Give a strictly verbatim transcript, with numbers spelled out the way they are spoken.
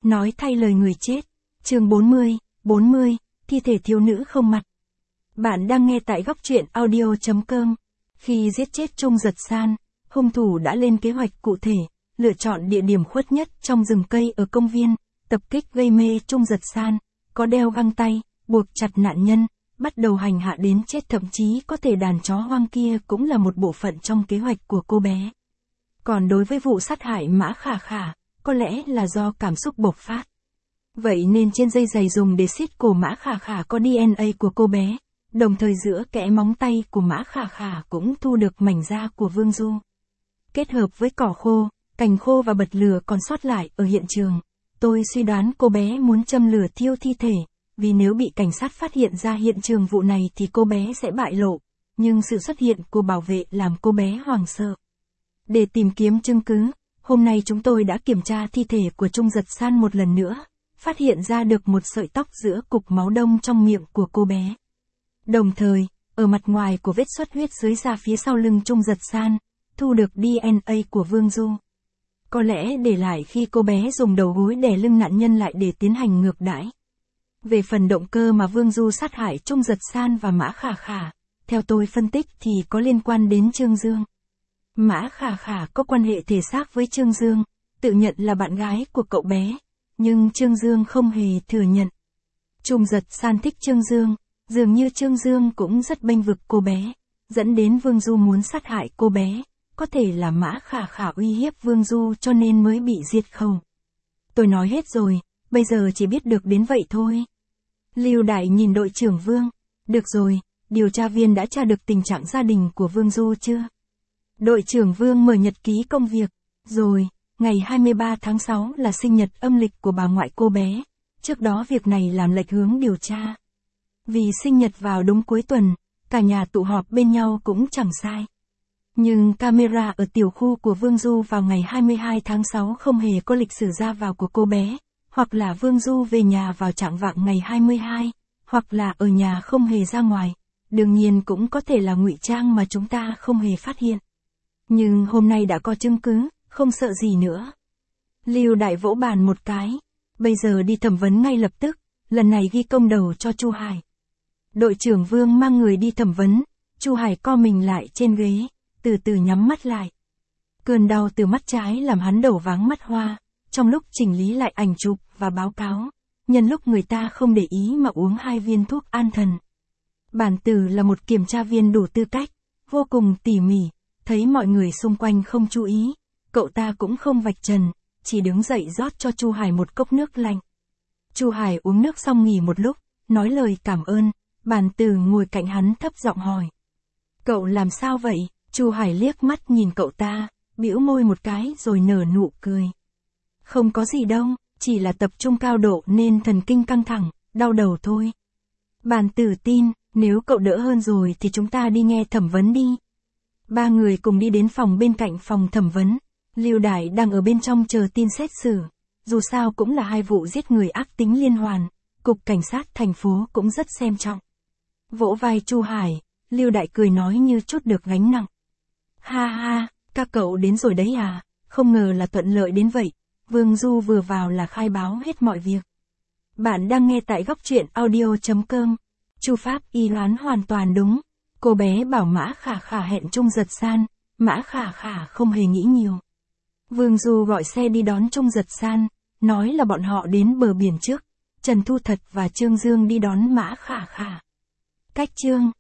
Nói thay lời người chết. Chương bốn mươi, bốn mươi, thi thể thiếu nữ không mặt. Bạn đang nghe tại góc truyện audio chấm com. Khi giết chết Trung Giật San, hung thủ đã lên kế hoạch cụ thể, lựa chọn địa điểm khuất nhất trong rừng cây ở công viên, tập kích gây mê Trung Giật San, có đeo găng tay, buộc chặt nạn nhân, bắt đầu hành hạ đến chết, thậm chí có thể đàn chó hoang kia cũng là một bộ phận trong kế hoạch của cô bé. Còn đối với vụ sát hại Mã Khả Khả, có lẽ là do cảm xúc bộc phát. Vậy nên trên dây giày dùng để siết cổ Mã Khả Khả có đê en a của cô bé, đồng thời giữa kẽ móng tay của Mã Khả Khả cũng thu được mảnh da của Vương Du. Kết hợp với cỏ khô, cành khô và bật lửa còn sót lại ở hiện trường, tôi suy đoán cô bé muốn châm lửa thiêu thi thể, vì nếu bị cảnh sát phát hiện ra hiện trường vụ này thì cô bé sẽ bại lộ, nhưng sự xuất hiện của bảo vệ làm cô bé hoảng sợ. Để tìm kiếm chứng cứ, hôm nay chúng tôi đã kiểm tra thi thể của Trung Giật San một lần nữa, phát hiện ra được một sợi tóc giữa cục máu đông trong miệng của cô bé. Đồng thời, ở mặt ngoài của vết xuất huyết dưới da phía sau lưng Trung Giật San, thu được đê en a của Vương Du. Có lẽ để lại khi cô bé dùng đầu gối đè lưng nạn nhân lại để tiến hành ngược đãi. Về phần động cơ mà Vương Du sát hại Trung Giật San và Mã Khả Khả, theo tôi phân tích thì có liên quan đến Trương Dương. Mã Khả Khả có quan hệ thể xác với Trương Dương, tự nhận là bạn gái của cậu bé, nhưng Trương Dương không hề thừa nhận. Trung Giật San thích Trương Dương, dường như Trương Dương cũng rất bênh vực cô bé, dẫn đến Vương Du muốn sát hại cô bé, có thể là Mã Khả Khả uy hiếp Vương Du cho nên mới bị diệt khẩu. Tôi nói hết rồi, bây giờ chỉ biết được đến vậy thôi. Lưu Đại nhìn đội trưởng Vương, được rồi, điều tra viên đã tra được tình trạng gia đình của Vương Du chưa? Đội trưởng Vương mở nhật ký công việc, rồi, ngày hai mươi ba tháng sáu là sinh nhật âm lịch của bà ngoại cô bé, trước đó việc này làm lệch hướng điều tra. Vì sinh nhật vào đúng cuối tuần, cả nhà tụ họp bên nhau cũng chẳng sai. Nhưng camera ở tiểu khu của Vương Du vào ngày hai mươi hai tháng sáu không hề có lịch sử ra vào của cô bé, hoặc là Vương Du về nhà vào chạng vạng ngày hai mươi hai, hoặc là ở nhà không hề ra ngoài, đương nhiên cũng có thể là ngụy trang mà chúng ta không hề phát hiện. Nhưng hôm nay đã có chứng cứ, không sợ gì nữa. Lưu Đại vỗ bàn một cái, bây giờ đi thẩm vấn ngay lập tức, lần này ghi công đầu cho Chu Hải. Đội trưởng Vương mang người đi thẩm vấn, Chu Hải co mình lại trên ghế, từ từ nhắm mắt lại. Cơn đau từ mắt trái làm hắn đầu váng mắt hoa, trong lúc chỉnh lý lại ảnh chụp và báo cáo, nhân lúc người ta không để ý mà uống hai viên thuốc an thần. Bản tử là một kiểm tra viên đủ tư cách, vô cùng tỉ mỉ, thấy mọi người xung quanh không chú ý, cậu ta cũng không vạch trần, chỉ đứng dậy rót cho Chu Hải một cốc nước lạnh. Chu Hải uống nước xong nghỉ một lúc, nói lời cảm ơn, bản tử ngồi cạnh hắn thấp giọng hỏi. Cậu làm sao vậy? Chu Hải liếc mắt nhìn cậu ta, bĩu môi một cái rồi nở nụ cười. Không có gì đâu, chỉ là tập trung cao độ nên thần kinh căng thẳng, đau đầu thôi. Bản tử tin, nếu cậu đỡ hơn rồi thì chúng ta đi nghe thẩm vấn đi. Ba người cùng đi đến phòng bên cạnh phòng thẩm vấn, Lưu Đại đang ở bên trong chờ tin xét xử, dù sao cũng là hai vụ giết người ác tính liên hoàn, cục cảnh sát thành phố cũng rất xem trọng. Vỗ vai Chu Hải, Lưu Đại cười nói như chút được gánh nặng. Ha ha, các cậu đến rồi đấy à, không ngờ là thuận lợi đến vậy, Vương Du vừa vào là khai báo hết mọi việc. Bạn đang nghe tại góc truyện audio chấm com. Chu Pháp y đoán hoàn toàn đúng. Cô bé bảo Mã Khả Khả hẹn Trung Giật San, Mã Khả Khả không hề nghĩ nhiều. Vương Du gọi xe đi đón Trung Giật San, nói là bọn họ đến bờ biển trước, Trần Thu Thật và Trương Dương đi đón Mã Khả Khả. Cách chương